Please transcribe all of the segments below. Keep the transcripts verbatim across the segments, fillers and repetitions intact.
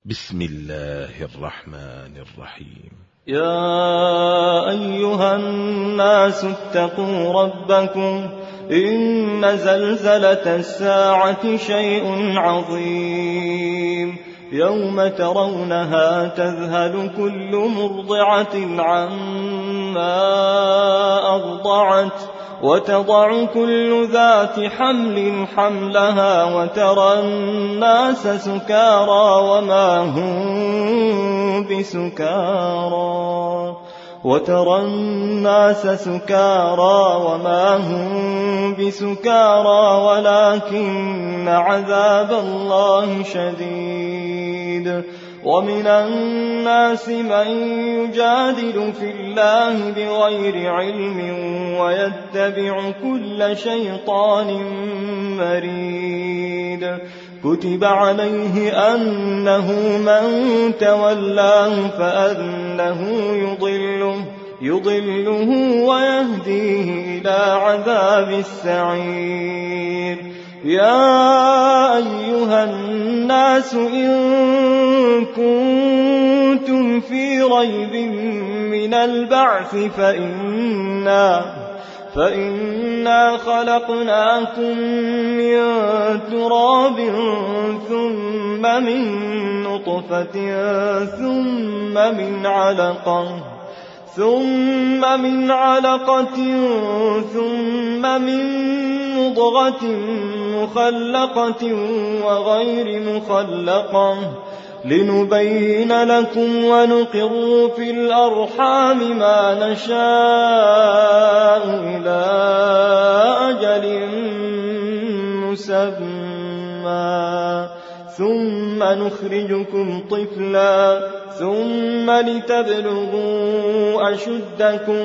بسم الله الرحمن الرحيم. يا أيها الناس اتقوا ربكم إن زلزلة الساعة شيء عظيم يوم ترونها تذهل كل مرضعة عما أرضعت وتضع كل ذات حمل حملها وترى الناس سكارى وما هم بسكارى وترى الناس سكارى وما هم بسكارى ولكن عذاب الله شديد. ومن الناس من يجادل في الله بغير علم ويتبع كل شيطان مريد. كتب عليه أنه من تولاه فأنه يضله, يضله ويهديه إلى عذاب السعير. يا أيها الناس إن كنتم في ريب من البعث فإنا, فإنا خلقناكم من تراب ثم من نطفة ثم من علقة ثم من علقة ثم من مضغة مخلقة وغير مخلقة لنبين لكم ونقر في الأرحام ما نشاء إلى أجل مسمى ثم نخرجكم طفلا ثم لتبلغوا أشدكم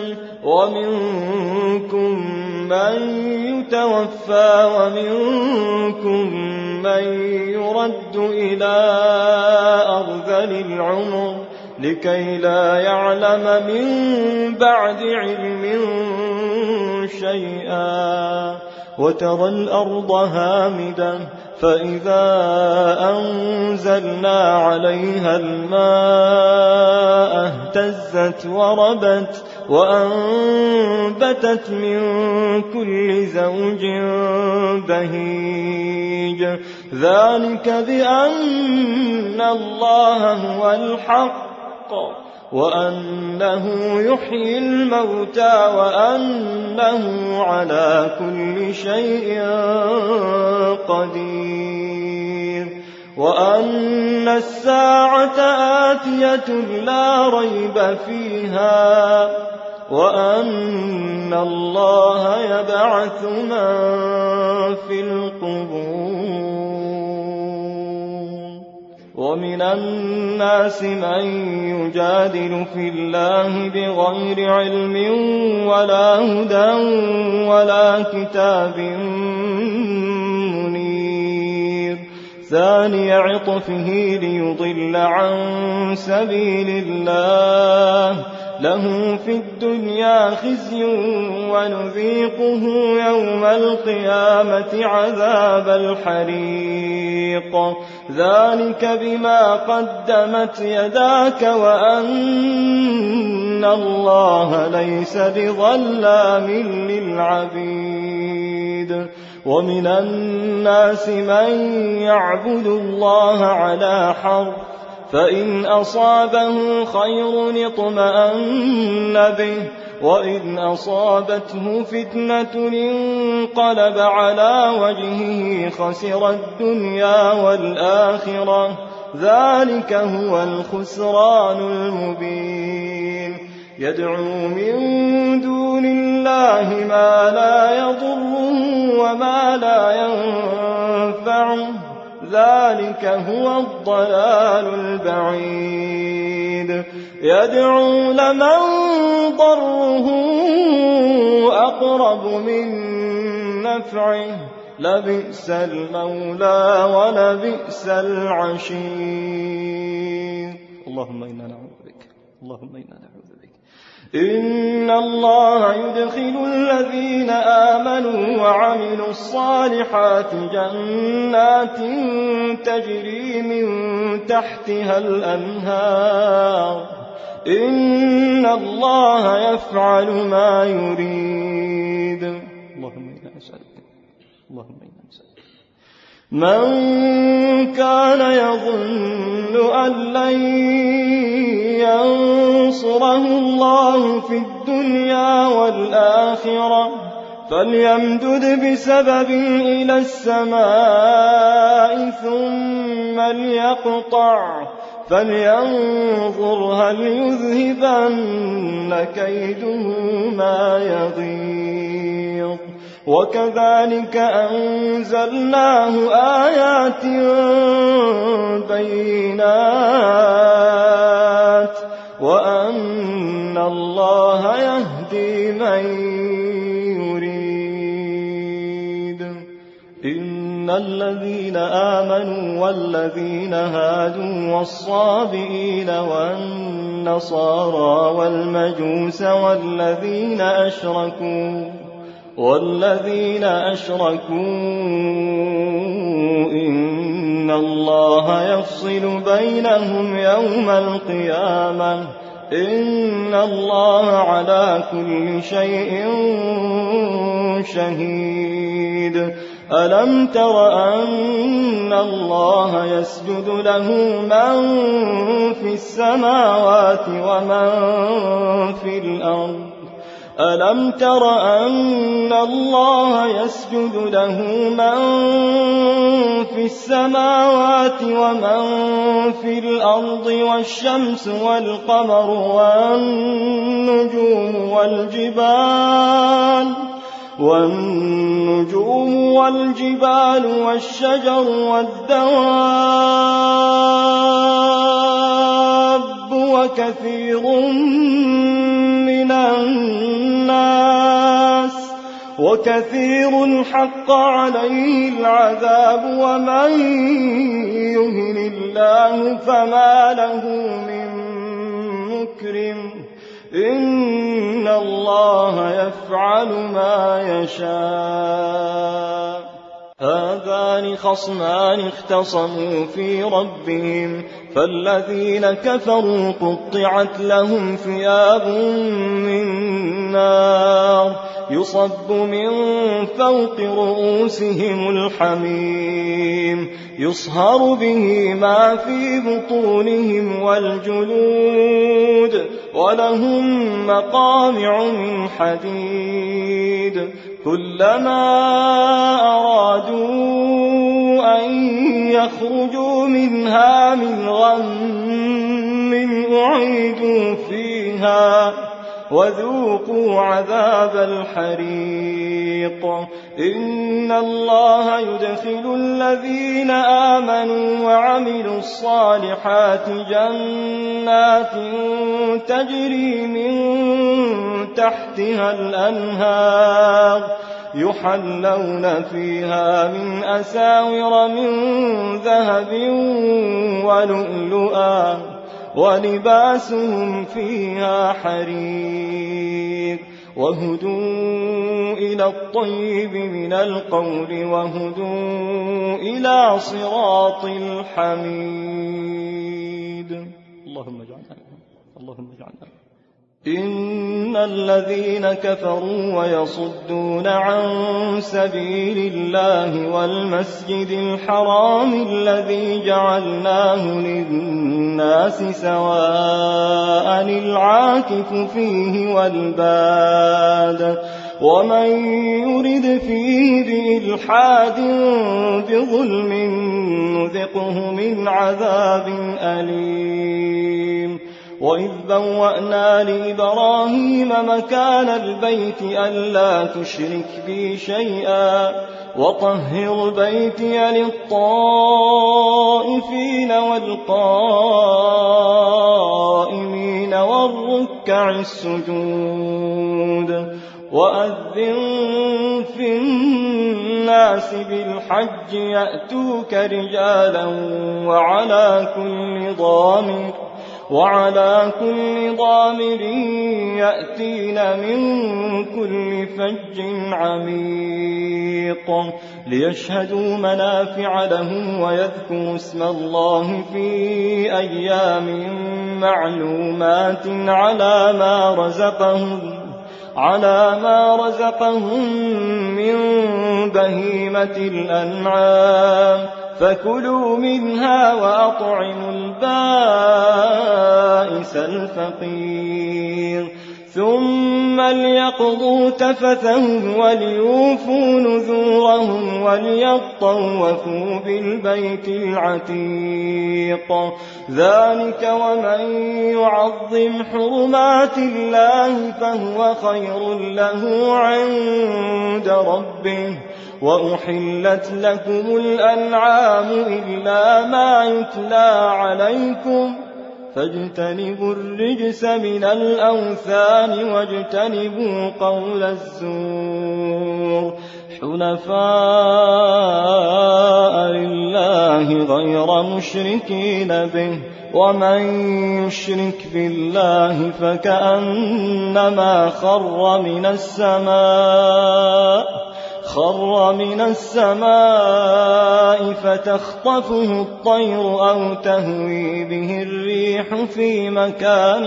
ومنكم من يتوفى ومنكم من يرد إلى أرذل العمر لكي لا يعلم من بعد علم شيئا. وترى الأرض هامدة فإذا أنزلنا عليها الماء اهتزت وربت وأنبتت من كل زوج بهيج. ذلك بأن الله هو الحق وأنه يحيي الموتى وأنه على كل شيء قدير وأن الساعة آتية لا ريب فيها وأن الله يبعث من في القبور. ومن الناس من يجادل في الله بغير علم ولا هدى ولا كتاب منير. ثاني عطفه ليضل عن سبيل الله له في الدنيا خزي ونذيقه يوم القيامة عذاب الحريق. ذلك بما قدمت يداك وأن الله ليس بظلام للعبيد. ومن الناس من يعبد الله على حرف فإن أصابه خير اطمأن به وإن أصابته فتنة انقلب على وجهه خسر الدنيا والآخرة ذلك هو الخسران المبين. يدعو من دون الله ما لا يضره وما لا ينفعه ذلك هو الضلال البعيد. يدعو لمن ضره أقرب من نفعه لبئس المولى ولبئس العشير. اللهم إنا نعوذ بك اللهم إنا نعوذ بك. إن الله يدخل الذين آمنوا وعملوا الصالحات جنات تجري من تحتها الأنهار إن الله يفعل ما يريد. اللهم إنا نسألك اللهم إنا نسألك من كان يظن أن لن ينصره الله في الدنيا والآخرة فليمدد بسبب إلى السماء ثم ليقطع فلينظر هل يذهبن كيده ما يغيظ. وكذلك أنزلناه آيات بينات وأن الله يهدي من يريد. إن الذين آمنوا والذين هادوا والصابئين والنصارى والمجوس والذين أشركوا والذين أشركوا إن الله يفصل بينهم يوم القيامة إن الله على كل شيء شهيد. ألم تر أن الله يسجد له من في السماوات ومن في الأرض ألم تر أن الله يسجد له من في السماوات ومن في الأرض والشمس والقمر والنجوم والجبال والنجوم والجبال والشجر والدواب وكثير من الناس وكثير حق عليه العذاب ومن يهن الله فما له من مكرم إن الله يفعل ما يشاء. هذان خصمان اختصموا في ربهم فالذين كفروا قطعت لهم ثياب من نار يصب من فوق رؤوسهم الحميم يصهر به ما في بطونهم والجلود ولهم مقامع من حديد كلما أرادوا أن يخرجوا منها من غم أعيدوا فيها وذوقوا عذاب الحريق. إن الله يدخل الذين آمنوا وعملوا الصالحات جنات تجري من تحتها الأنهار يحلون فيها من أساور من ذهب ولؤلؤا ولباسهم فيها حرير وهدوا إلى الطيب من القول وهدوا إلى صراط الحميد. اللهم اجعلنا اللهم اجعلنا. إن الذين كفروا ويصدون عن سبيل الله والمسجد الحرام الذي جعلناه للناس سواء العاكف فيه والباد ومن يرد فيه بإلحاد بظلم نذقه من عذاب أليم. وإذ بوأنا لإبراهيم مكان البيت ألا تشرك بي شيئا وطهر بيتي للطائفين والقائمين والركع السجود وأذن في الناس بالحج يأتوك رجالا وعلى كل ضامر وعلى كل ضامر يأتين من كل فج عميق ليشهدوا منافع لهم ويذكروا اسم الله في أيام معلومات على ما رزقهم على ما رزقهم من بهيمة الأنعام فكلوا منها وأطعموا البائس الفقير ثم ليقضوا تفثهم وليوفوا نذورهم وليطوفوا بالبيت العتيق ذلك ومن يعظم حرمات الله فهو خير له عند ربه وأحلت لكم الأنعام إلا ما يتلى عليكم فاجتنبوا الرجس من الأوثان واجتنبوا قول الزور حنفاء لله غير مشركين به ومن يشرك بالله فكأنما خر من السماء خر من السماء فتخطفه الطير أو تهوي به الريح في مكان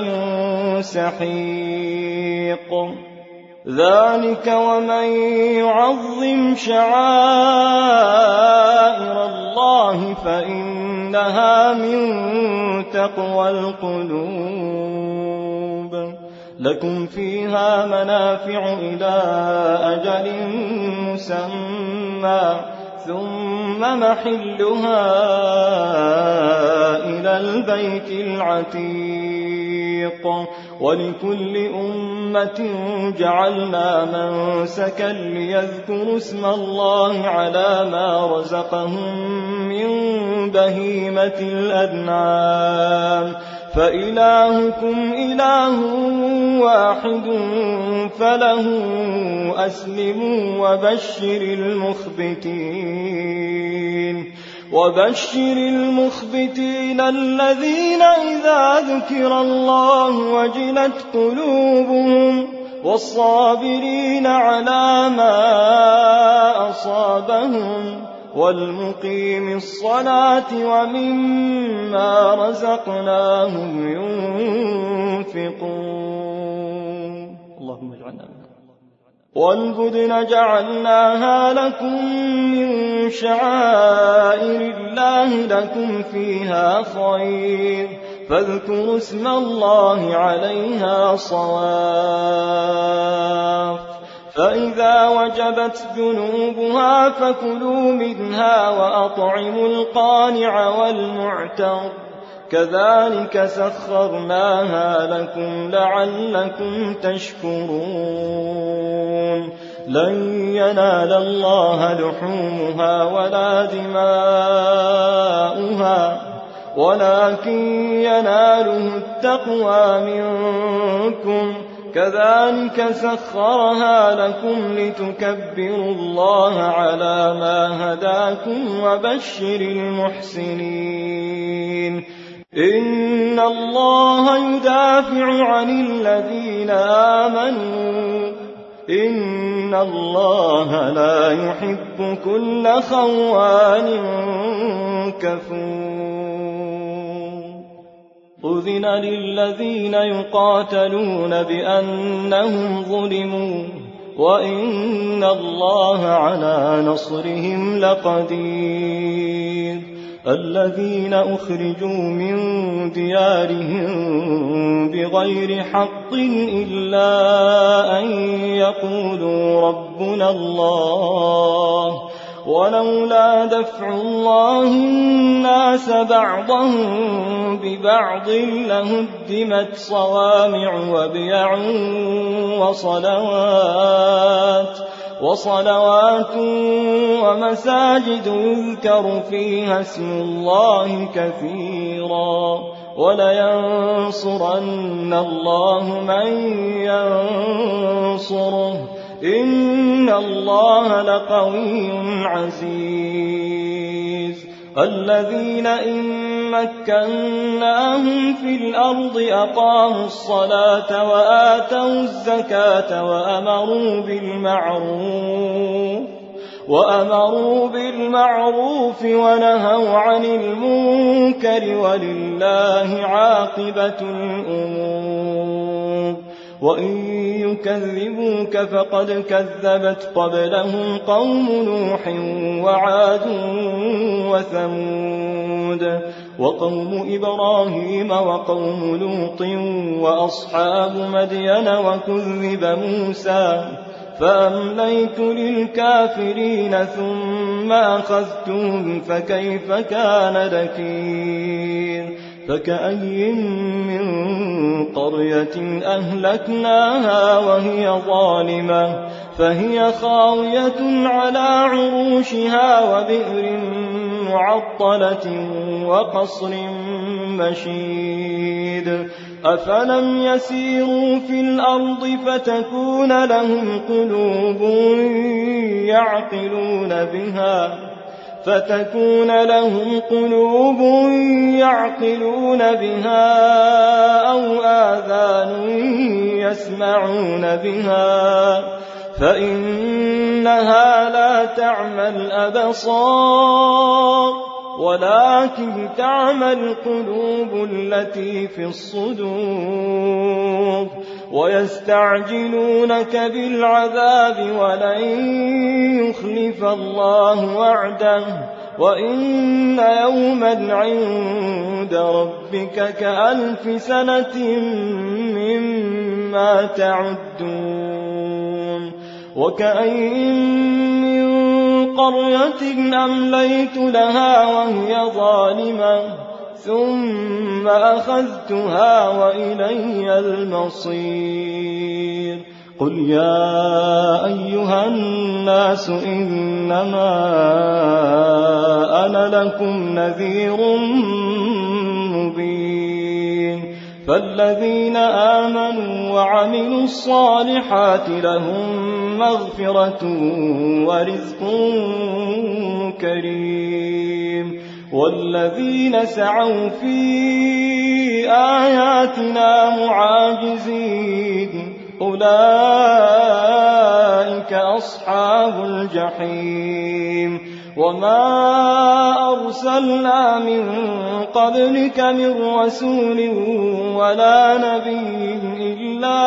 سحيق ذلك ومن يعظم شعائر الله فإنها من تقوى القلوب لكم فيها منافع إلى أجل مسمى ثم محلها إلى البيت العتيق ولكل أمة جعلنا منسكا ليذكروا اسم الله على ما رزقهم من بهيمة الأنعام فإلهكم إله واحد فله أسلموا وبشر المخبتين وبشر المخبتين الذين إذا ذكر الله وجلت قلوبهم والصابرين على ما أصابهم والمقيم الصلاة ومما رزقناهم ينفقون اللهم اجعلنا منهم والبدن جعلناها لكم من شعائر الله لكم فيها خير فاذكروا اسم الله عليها صواف فإذا وجبت جنوبها فكلوا منها وأطعموا القانع والمعتر كذلك سخرناها لكم لعلكم تشكرون لن ينال الله لحومها ولا دماؤها ولكن يناله التقوى منكم كذلك سخرها لكم لتكبروا الله على ما هداكم وبشر المحسنين إن الله يدافع عن الذين آمنوا إن الله لا يحب كل خوان كفور أذن للذين يقاتلون بأنهم ظلموا وإن الله على نصرهم لقدير الذين أخرجوا من ديارهم بغير حق إلا أن يقولوا ربنا الله ولولا دفع الله الناس بعضهم ببعض لهدمت صوامع وبيع وصلوات وصلوات ومساجد يذكر فيها اسم الله كثيرا ولينصرن الله من ينصره إن الله لقوي عزيز الذين إن مكناهم في الأرض أقاموا الصلاة وآتوا الزكاة وأمروا بالمعروف وأمروا بالمعروف ونهوا عن المنكر ولله عاقبة الأمور. وإن يكذبوك فقد كذبت قبلهم قوم نوح وعاد وثمود وقوم إبراهيم وقوم لوط وأصحاب مدين وكذب موسى فأمليت للكافرين ثم أخذتهم فكيف كان نكير. فكأي من قرية أهلكناها وهي ظالمة فهي خاوية على عروشها وبئر معطلة وقصر مشيد. أفلم يسيروا في الأرض فتكون لهم قلوب يعقلون بها فتكون لهم قلوب يعقلون بها أو آذان يسمعون بها فإنها لا تعمى الأبصار ولكن تعمى القلوب التي في الصدور. ويستعجلونك بالعذاب ولن يخلف الله وعده وإن يوما عند ربك كألف سنة مما تعدون. وكأين من قرية أمليت لها وهي ظالمة ثم أخذتها وإلي المصير. قل يا أيها الناس إنما أنا لكم نذير مبين. فالذين آمنوا وعملوا الصالحات لهم مغفرة ورزق كريم. والذين سعوا في آياتنا معاجزين أولئك أصحاب الجحيم. وما أرسلنا من قبلك من رسول ولا نبي إلا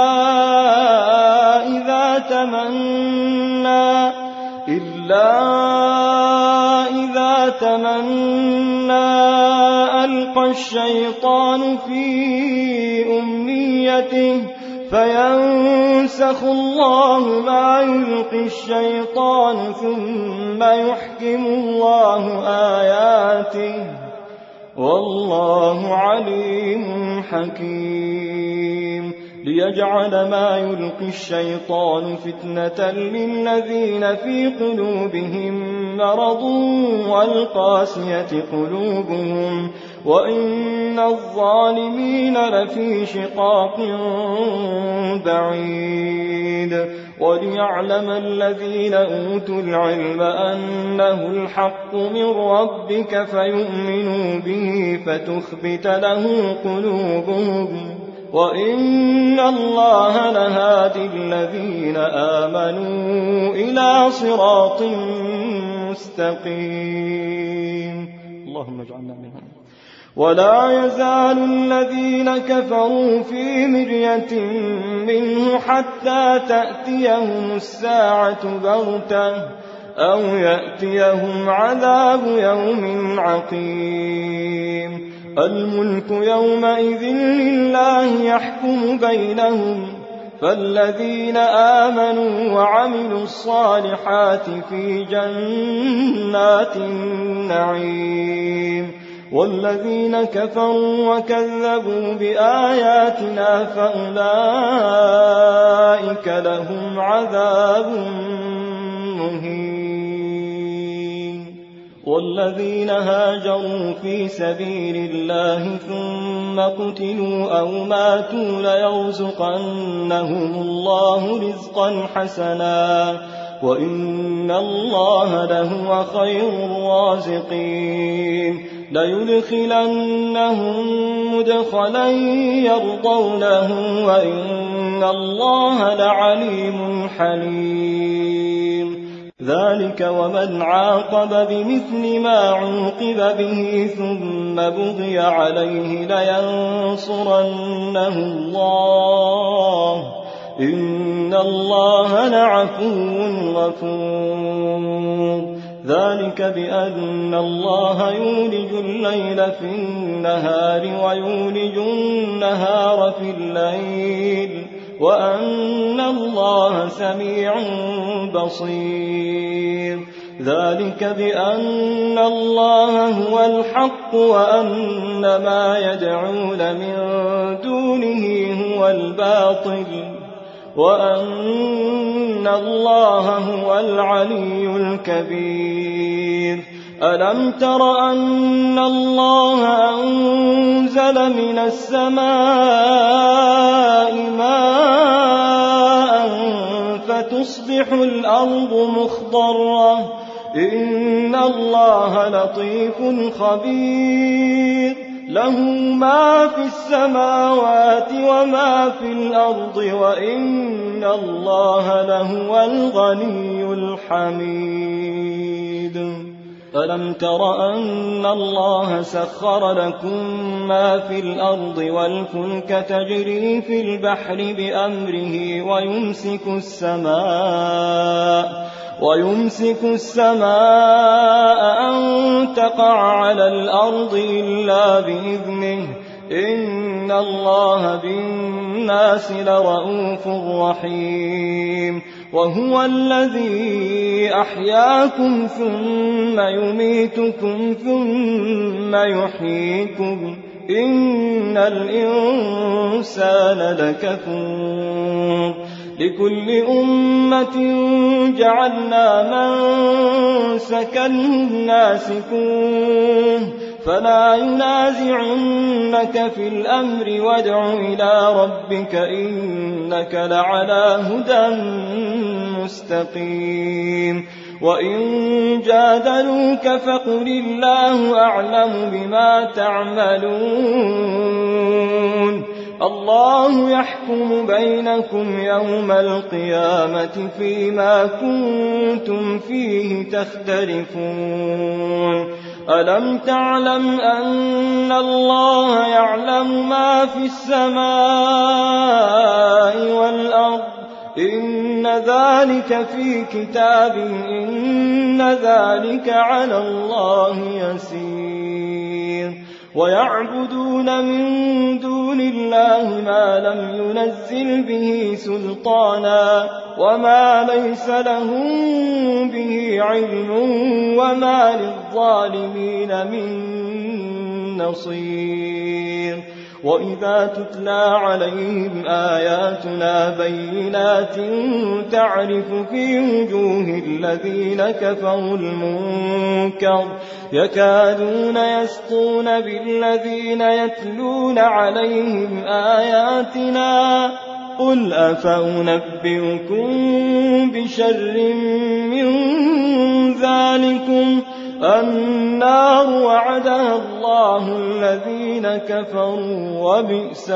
إذا تمنى إلا إذا تمنى ألقى الشيطان في أمنيته فينسخ الله ما يلقي الشيطان ثم يحكم الله آياته والله عليم حكيم. ليجعل ما يلقي الشيطان فتنة للذين في قلوبهم مرض والقاسية قلوبهم وإن الظالمين لفي شقاق بعيد. وليعلم الذين أوتوا العلم أنه الحق من ربك فيؤمنوا به فتخبت له قلوبهم وإن الله لهادي الذين آمنوا إلى صراط مستقيم. اللهم اجعلنا منهم. ولا يزال الذين كفروا في مرية منه حتى تأتيهم الساعة بغتة أو يأتيهم عذاب يوم عقيم. الملك يومئذ لله يحكم بينهم فالذين آمنوا وعملوا الصالحات في جنات النعيم والذين كفروا وكذبوا بآياتنا فأولئك لهم عذاب مهين. والذين هاجروا في سبيل الله ثم قتلوا أو ماتوا ليرزقنهم الله رزقا حسنا وإن الله لهو خير الرازقين. ليدخلنهم مدخلا يرضونه وإن الله لعليم حليم ذلك ومن عاقب بمثل ما عوقب به ثم بغي عليه لينصرنه الله إن الله لعفو غفور ذلك بأن الله يولج الليل في النهار ويولج النهار في الليل وأن الله سميع بصير ذلك بأن الله هو الحق وأن ما يدعون من دونه هو الباطل وأن الله هو العلي الكبير ألم تر أن الله أنزل من السماء ماء فتصبح الأرض مخضرة إن الله لطيف خبير له ما في السماوات وما في الأرض وإن الله لهو الغني الحميد ألم تر أن الله سخر لكم ما في الأرض والفلك تجري في البحر بأمره ويمسك السماء ويمسك السماء أن تقع على الأرض إلا بإذنه إن الله بالناس لرءوف رحيم وهو الذي أحياكم ثم يميتكم ثم يحييكم إن الإنسان لكفور لكل أمة جعلنا منسكا هم ناسكوه فلا ينازعنك في الأمر وادع إلى ربك إنك لعلى هدى مستقيم وإن جادلوك فقل الله أعلم بما تعملون الله يحكم بينكم يوم القيامة فيما كنتم فيه تختلفون ألم تعلم أن الله يعلم ما في السماء والأرض إن ذلك في كتاب إن ذلك على الله يسير ويعبدون من دون الله ما لم ينزل به سلطانا وما ليس لهم به علم وما للظالمين من نصير وإذا تتلى عليهم آياتنا بينات تعرف في وجوه الذين كفروا المنكر يكادون يسطون بالذين يتلون عليهم آياتنا قل أفأنبئكم بشر من ذلكم النار وعدها الله الذين كفروا وبئس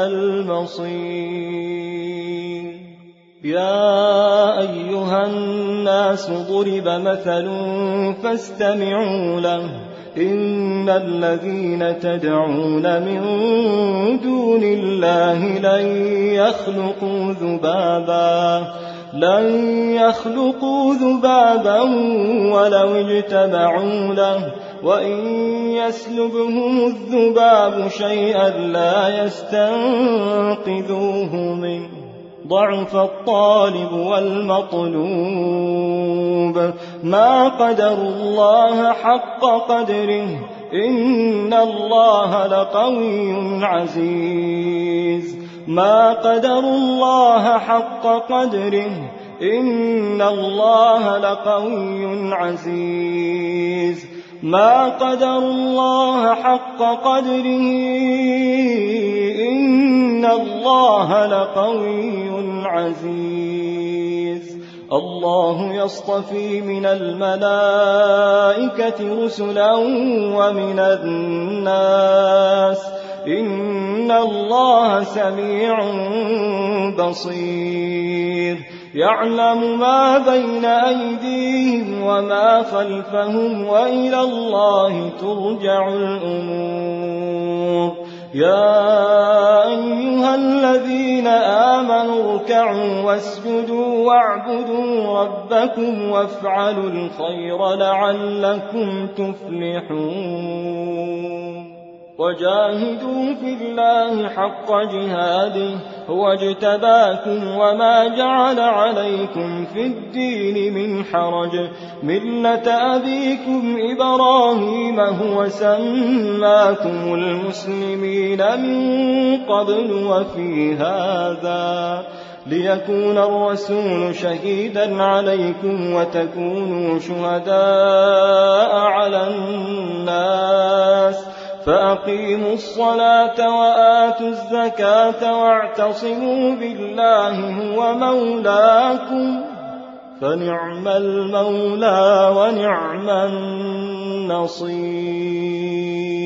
المصير يا أيها الناس ضرب مثل فاستمعوا له إن الذين تدعون من دون الله لن يخلقوا ذبابا لن يخلقوا ذبابا ولو اجتمعوا له وإن يسلبهم الذباب شيئا لا يستنقذوه منه ضعف الطالب والمطلوب ما قدروا الله حق قدره إن الله لقوي عزيز ما قدروا الله حق قدره إن الله لقوي عزيز ما قدروا الله حق قدره إن الله لقوي عزيز الله يصطفي من الملائكة رسلا ومن الناس إن الله سميع بصير يعلم ما بين أيديهم وما خلفهم وإلى الله ترجع الأمور يا أيها الذين آمنوا اركعوا واسجدوا واعبدوا ربكم وافعلوا الخير لعلكم تفلحون وجاهدوا في الله حق جهاده هو اجتباكم وما جعل عليكم في الدين من حرج ملة أبيكم إبراهيم هو سماكم المسلمين من قبل وفي هذا ليكون الرسول شهيدا عليكم وتكونوا شهداء على الناس فأقيموا الصلاة وآتوا الزكاة واعتصموا بالله هو مولاكم فنعم المولى ونعم النصير